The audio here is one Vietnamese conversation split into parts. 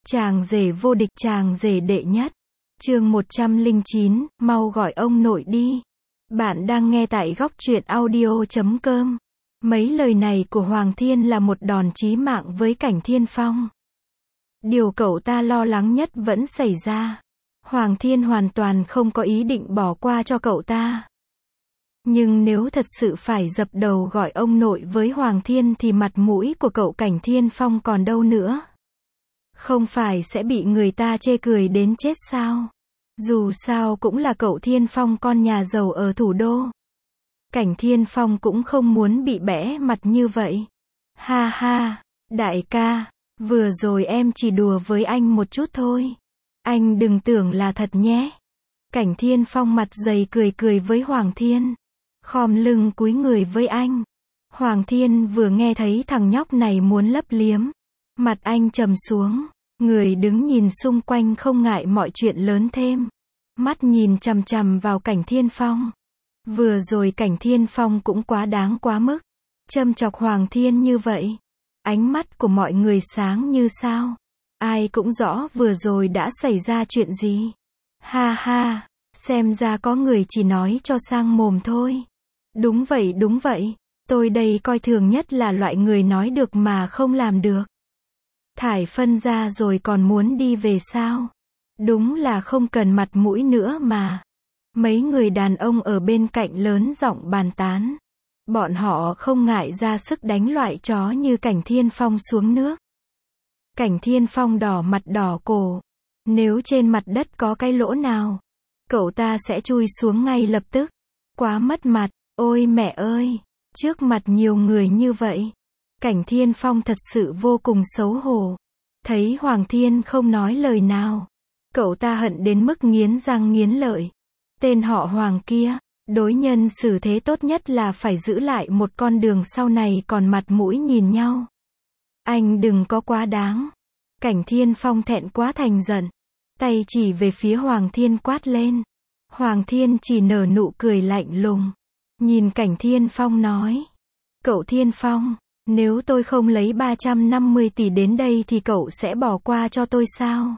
Chàng rể vô địch, chàng rể đệ nhất. Chương 109, mau gọi ông nội đi. Bạn đang nghe tại góc truyện audio.com. Mấy lời này của Hoàng Thiên là một đòn chí mạng với Cảnh Thiên Phong. Điều cậu ta lo lắng nhất vẫn xảy ra. Hoàng Thiên hoàn toàn không có ý định bỏ qua cho cậu ta. Nhưng nếu thật sự phải dập đầu gọi ông nội với Hoàng Thiên thì mặt mũi của cậu Cảnh Thiên Phong còn đâu nữa. Không phải sẽ bị người ta chê cười đến chết sao? Dù sao cũng là cậu Thiên Phong con nhà giàu ở thủ đô. Cảnh Thiên Phong cũng không muốn bị bẽ mặt như vậy. Ha ha, đại ca, vừa rồi em chỉ đùa với anh một chút thôi. Anh đừng tưởng là thật nhé. Cảnh Thiên Phong mặt dày cười cười với Hoàng Thiên. Khom lưng cúi người với anh. Hoàng Thiên vừa nghe thấy thằng nhóc này muốn lấp liếm. Mặt anh trầm xuống. Người đứng nhìn xung quanh không ngại mọi chuyện lớn thêm. Mắt nhìn chằm chằm vào Cảnh Thiên Phong. Vừa rồi Cảnh Thiên Phong cũng quá đáng quá mức. Châm chọc Hoàng Thiên như vậy. Ánh mắt của mọi người sáng như sao. Ai cũng rõ vừa rồi đã xảy ra chuyện gì. Ha ha, xem ra có người chỉ nói cho sang mồm thôi. Đúng vậy, tôi đây coi thường nhất là loại người nói được mà không làm được. Thải phân ra rồi còn muốn đi về sao? Đúng là không cần mặt mũi nữa mà. Mấy người đàn ông ở bên cạnh lớn giọng bàn tán. Bọn họ không ngại ra sức đánh loại chó như Cảnh Thiên Phong xuống nước. Cảnh Thiên Phong đỏ mặt đỏ cổ. Nếu trên mặt đất có cái lỗ nào, cậu ta sẽ chui xuống ngay lập tức. Quá mất mặt, ôi mẹ ơi, trước mặt nhiều người như vậy. Cảnh Thiên Phong thật sự vô cùng xấu hổ. Thấy Hoàng Thiên không nói lời nào, cậu ta hận đến mức nghiến răng nghiến lợi. Tên họ Hoàng kia, đối nhân xử thế tốt nhất là phải giữ lại một con đường sau này còn mặt mũi nhìn nhau. Anh đừng có quá đáng. Cảnh Thiên Phong thẹn quá thành giận. Tay chỉ về phía Hoàng Thiên quát lên. Hoàng Thiên chỉ nở nụ cười lạnh lùng. Nhìn Cảnh Thiên Phong nói. Cậu Thiên Phong, nếu tôi không lấy 350 tỷ đến đây thì cậu sẽ bỏ qua cho tôi sao?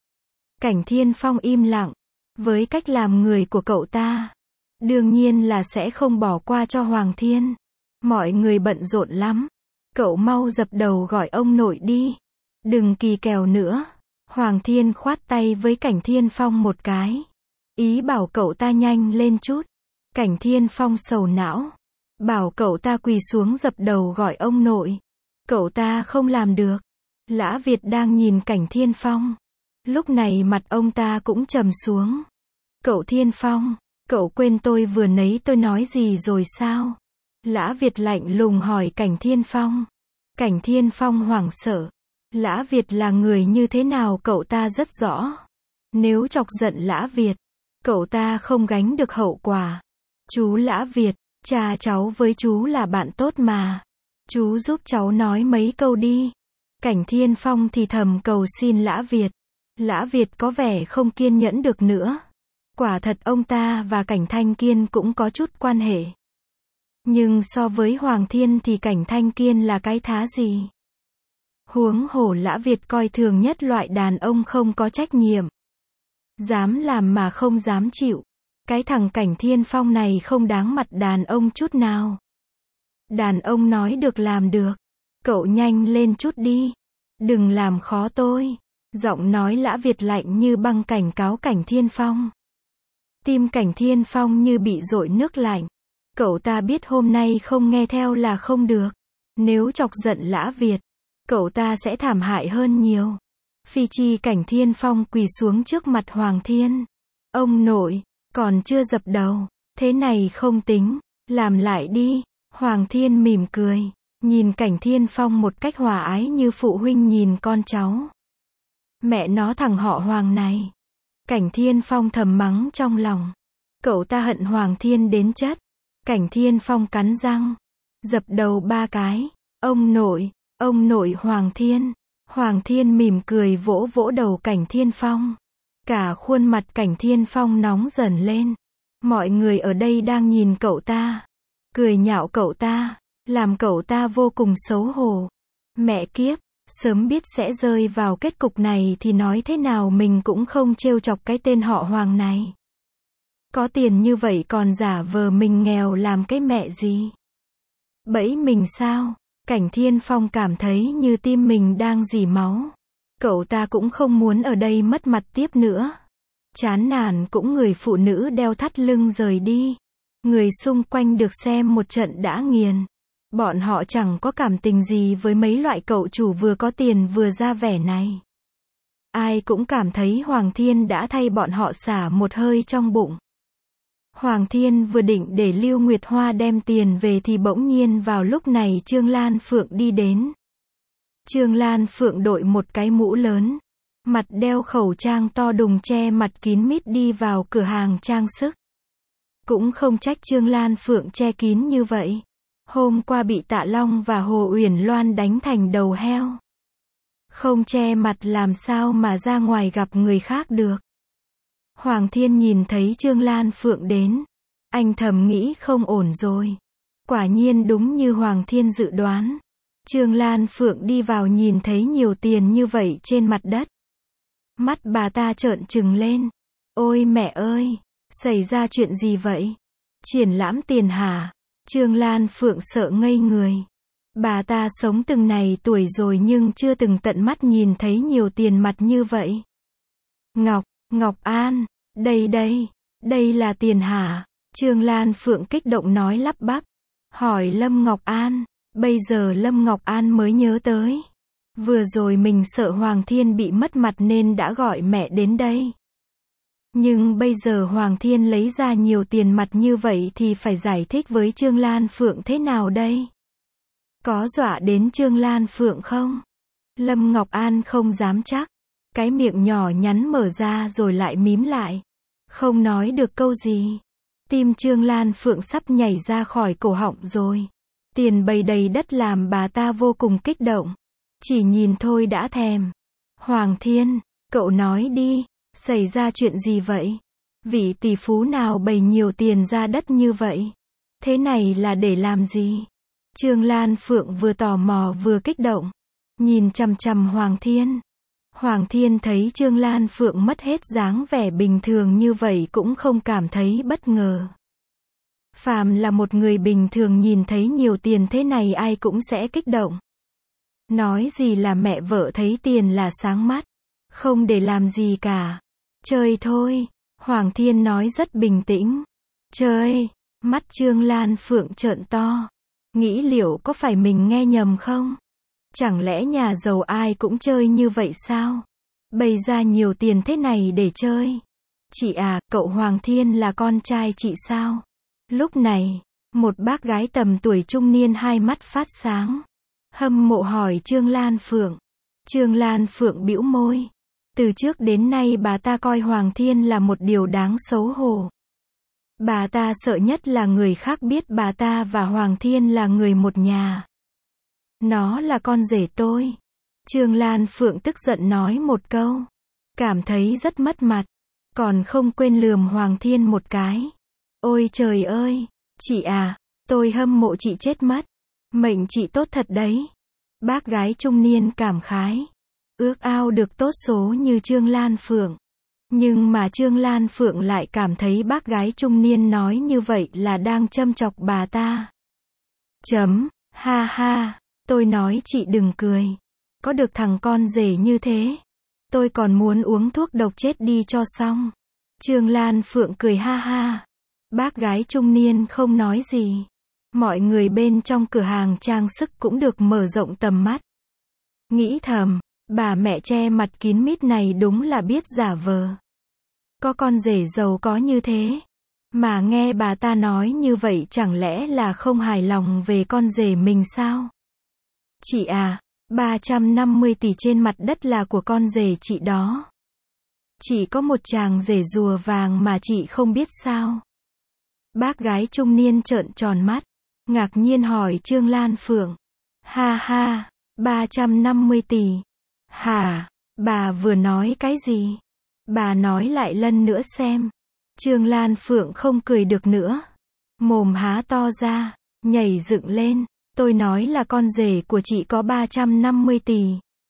Cảnh Thiên Phong im lặng. Với cách làm người của cậu ta, đương nhiên là sẽ không bỏ qua cho Hoàng Thiên. Mọi người bận rộn lắm. Cậu mau dập đầu gọi ông nội đi. Đừng kỳ kèo nữa. Hoàng Thiên khoát tay với Cảnh Thiên Phong một cái. Ý bảo cậu ta nhanh lên chút. Cảnh Thiên Phong sầu não. Bảo cậu ta quỳ xuống dập đầu gọi ông nội. Cậu ta không làm được. Lã Việt đang nhìn Cảnh Thiên Phong. Lúc này mặt ông ta cũng trầm xuống. Cậu Thiên Phong, cậu quên tôi vừa nãy tôi nói gì rồi sao? Lã Việt lạnh lùng hỏi Cảnh Thiên Phong. Cảnh Thiên Phong hoảng sợ. Lã Việt là người như thế nào cậu ta rất rõ. Nếu chọc giận Lã Việt, cậu ta không gánh được hậu quả. Chú Lã Việt, cha cháu với chú là bạn tốt mà. Chú giúp cháu nói mấy câu đi. Cảnh Thiên Phong thì thầm cầu xin Lã Việt. Lã Việt có vẻ không kiên nhẫn được nữa. Quả thật ông ta và Cảnh Thanh Kiên cũng có chút quan hệ. Nhưng so với Hoàng Thiên thì Cảnh Thanh Kiên là cái thá gì? Huống hồ Lã Việt coi thường nhất loại đàn ông không có trách nhiệm. Dám làm mà không dám chịu. Cái thằng Cảnh Thiên Phong này không đáng mặt đàn ông chút nào. Đàn ông nói được làm được. Cậu nhanh lên chút đi. Đừng làm khó tôi. Giọng nói Lã Việt lạnh như băng cảnh cáo Cảnh Thiên Phong. Tim Cảnh Thiên Phong như bị dội nước lạnh. Cậu ta biết hôm nay không nghe theo là không được. Nếu chọc giận Lã Việt, cậu ta sẽ thảm hại hơn nhiều. Phi chi Cảnh Thiên Phong quỳ xuống trước mặt Hoàng Thiên. Ông nội, còn chưa dập đầu. Thế này không tính. Làm lại đi. Hoàng Thiên mỉm cười. Nhìn Cảnh Thiên Phong một cách hòa ái như phụ huynh nhìn con cháu. Mẹ nó thằng họ Hoàng này. Cảnh Thiên Phong thầm mắng trong lòng. Cậu ta hận Hoàng Thiên đến chết. Cảnh Thiên Phong cắn răng. Dập đầu 3 cái. Ông nội Hoàng Thiên. Hoàng Thiên mỉm cười vỗ vỗ đầu Cảnh Thiên Phong. Cả khuôn mặt Cảnh Thiên Phong nóng dần lên. Mọi người ở đây đang nhìn cậu ta. Cười nhạo cậu ta. Làm cậu ta vô cùng xấu hổ. Mẹ kiếp, Sớm biết sẽ rơi vào kết cục này thì nói thế nào mình cũng không trêu chọc cái tên họ Hoàng này. Có tiền như vậy còn giả vờ mình nghèo làm cái mẹ gì? Bẫy mình sao? Cảnh Thiên Phong cảm thấy như tim mình đang rỉ máu. Cậu ta cũng không muốn ở đây mất mặt tiếp nữa. Chán nản cũng người phụ nữ đeo thắt lưng rời đi. Người xung quanh được xem một trận đã nghiền. Bọn họ chẳng có cảm tình gì với mấy loại cậu chủ vừa có tiền vừa ra vẻ này. Ai cũng cảm thấy Hoàng Thiên đã thay bọn họ xả một hơi trong bụng. Hoàng Thiên vừa định để Lưu Nguyệt Hoa đem tiền về thì bỗng nhiên vào lúc này Trương Lan Phượng đi đến. Trương Lan Phượng đội một cái mũ lớn, mặt đeo khẩu trang to đùng che mặt kín mít đi vào cửa hàng trang sức. Cũng không trách Trương Lan Phượng che kín như vậy. Hôm qua bị Tạ Long và Hồ Uyển Loan đánh thành đầu heo. Không che mặt làm sao mà ra ngoài gặp người khác được. Hoàng Thiên nhìn thấy Trương Lan Phượng đến. Anh thầm nghĩ không ổn rồi. Quả nhiên đúng như Hoàng Thiên dự đoán. Trương Lan Phượng đi vào nhìn thấy nhiều tiền như vậy trên mặt đất. Mắt bà ta trợn trừng lên. Ôi mẹ ơi, xảy ra chuyện gì vậy? Triển lãm tiền hả? Trương Lan Phượng sợ ngây người. Bà ta sống từng này tuổi rồi nhưng chưa từng tận mắt nhìn thấy nhiều tiền mặt như vậy. Ngọc An, đây là tiền hả? Trương Lan Phượng kích động nói lắp bắp. Hỏi Lâm Ngọc An, bây giờ Lâm Ngọc An mới nhớ tới. Vừa rồi mình sợ Hoàng Thiên bị mất mặt nên đã gọi mẹ đến đây. Nhưng bây giờ Hoàng Thiên lấy ra nhiều tiền mặt như vậy thì phải giải thích với Trương Lan Phượng thế nào đây? Có dọa đến Trương Lan Phượng không? Lâm Ngọc An không dám chắc. Cái miệng nhỏ nhắn mở ra rồi lại mím lại. Không nói được câu gì. Tim Trương Lan Phượng sắp nhảy ra khỏi cổ họng rồi. Tiền bày đầy đất làm bà ta vô cùng kích động. Chỉ nhìn thôi đã thèm. Hoàng Thiên, cậu nói đi, xảy ra chuyện gì vậy? Vị tỷ phú nào bày nhiều tiền ra đất như vậy? Thế này là để làm gì? Trương Lan Phượng vừa tò mò vừa kích động. Nhìn chằm chằm Hoàng Thiên. Hoàng Thiên thấy Trương Lan Phượng mất hết dáng vẻ bình thường như vậy cũng không cảm thấy bất ngờ. Phàm là một người bình thường nhìn thấy nhiều tiền thế này ai cũng sẽ kích động. Nói gì là mẹ vợ thấy tiền là sáng mắt. Không để làm gì cả. Chơi thôi. Hoàng Thiên nói rất bình tĩnh. Chơi. Mắt Trương Lan Phượng trợn to. Nghĩ liệu có phải mình nghe nhầm không? Chẳng lẽ nhà giàu ai cũng chơi như vậy sao? Bày ra nhiều tiền thế này để chơi. Chị à, cậu Hoàng Thiên là con trai chị sao? Lúc này, một bác gái tầm tuổi trung niên hai mắt phát sáng. Hâm mộ hỏi Trương Lan Phượng. Trương Lan Phượng bĩu môi. Từ trước đến nay bà ta coi Hoàng Thiên là một điều đáng xấu hổ. Bà ta sợ nhất là người khác biết bà ta và Hoàng Thiên là người một nhà. Nó là con rể tôi. Trương Lan Phượng tức giận nói một câu. Cảm thấy rất mất mặt. Còn không quên lườm Hoàng Thiên một cái. Ôi trời ơi, chị à, tôi hâm mộ chị chết mất. Mệnh chị tốt thật đấy. Bác gái trung niên cảm khái. Ước ao được tốt số như Trương Lan Phượng. Nhưng mà Trương Lan Phượng lại cảm thấy bác gái trung niên nói như vậy là đang châm chọc bà ta. Ha ha, tôi nói chị đừng cười. Có được thằng con rể như thế. Tôi còn muốn uống thuốc độc chết đi cho xong. Trương Lan Phượng cười ha ha. Bác gái trung niên không nói gì. Mọi người bên trong cửa hàng trang sức cũng được mở rộng tầm mắt. Nghĩ thầm, bà mẹ che mặt kín mít này đúng là biết giả vờ. Có con rể giàu có như thế. Mà nghe bà ta nói như vậy chẳng lẽ là không hài lòng về con rể mình sao? Chị à, 350 tỷ trên mặt đất là của con rể chị đó. Chị có một chàng rể rùa vàng mà chị không biết sao? Bác gái trung niên trợn tròn mắt. Ngạc nhiên hỏi Trương Lan Phượng. Ha ha, 350 tỷ. Hả, bà vừa nói cái gì? Bà nói lại lần nữa xem. Trương Lan Phượng không cười được nữa. Mồm há to ra, nhảy dựng lên. Tôi nói là con rể của chị có 350 tỷ.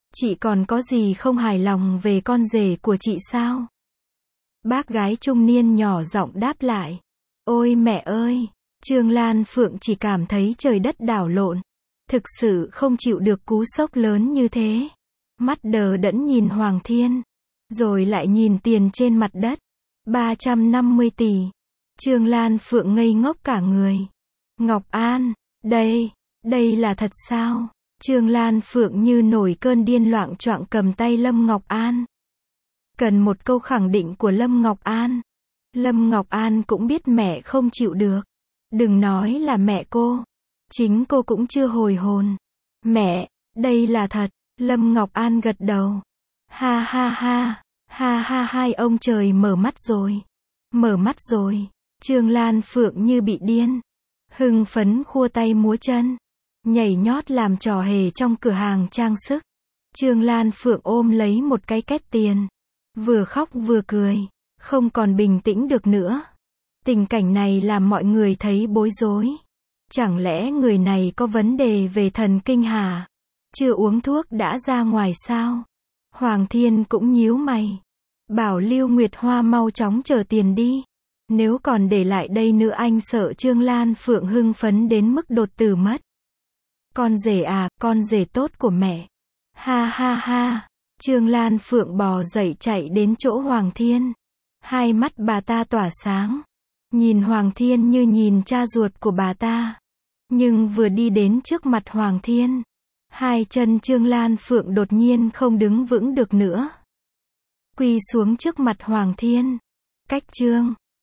Chị còn có gì không hài lòng về con rể của chị sao? Bác gái trung niên nhỏ giọng đáp lại. Ôi mẹ ơi! Trương Lan Phượng chỉ cảm thấy trời đất đảo lộn. Thực sự không chịu được cú sốc lớn như thế. Mắt đờ đẫn nhìn Hoàng Thiên. Rồi lại nhìn tiền trên mặt đất. 350 tỷ. Trương Lan Phượng ngây ngốc cả người. Ngọc An, đây là thật sao? Trương Lan Phượng như nổi cơn điên loạng choạng cầm tay Lâm Ngọc An. Cần một câu khẳng định của Lâm Ngọc An. Lâm Ngọc An cũng biết mẹ không chịu được. Đừng nói là mẹ cô. Chính cô cũng chưa hồi hồn. Mẹ, đây là thật. Lâm Ngọc An gật đầu. Ha ha ha, ha ha hai ông trời mở mắt rồi. Mở mắt rồi. Trương Lan Phượng như bị điên. Hưng phấn khua tay múa chân. Nhảy nhót làm trò hề trong cửa hàng trang sức. Trương Lan Phượng ôm lấy một cái két tiền. Vừa khóc vừa cười. Không còn bình tĩnh được nữa. Tình cảnh này làm mọi người thấy bối rối. Chẳng lẽ người này có vấn đề về thần kinh hả? Chưa uống thuốc đã ra ngoài sao? Hoàng Thiên cũng nhíu mày. Bảo Lưu Nguyệt Hoa mau chóng chờ tiền đi. Nếu còn để lại đây nữa anh sợ Trương Lan Phượng hưng phấn đến mức đột tử mất. Con rể à, con rể tốt của mẹ. Ha ha ha. Trương Lan Phượng bò dậy chạy đến chỗ Hoàng Thiên. Hai mắt bà ta tỏa sáng. Nhìn Hoàng Thiên như nhìn cha ruột của bà ta. Nhưng vừa đi đến trước mặt Hoàng Thiên, hai chân Trương Lan Phượng đột nhiên không đứng vững được nữa. Quỳ xuống trước mặt Hoàng Thiên. Cách Trương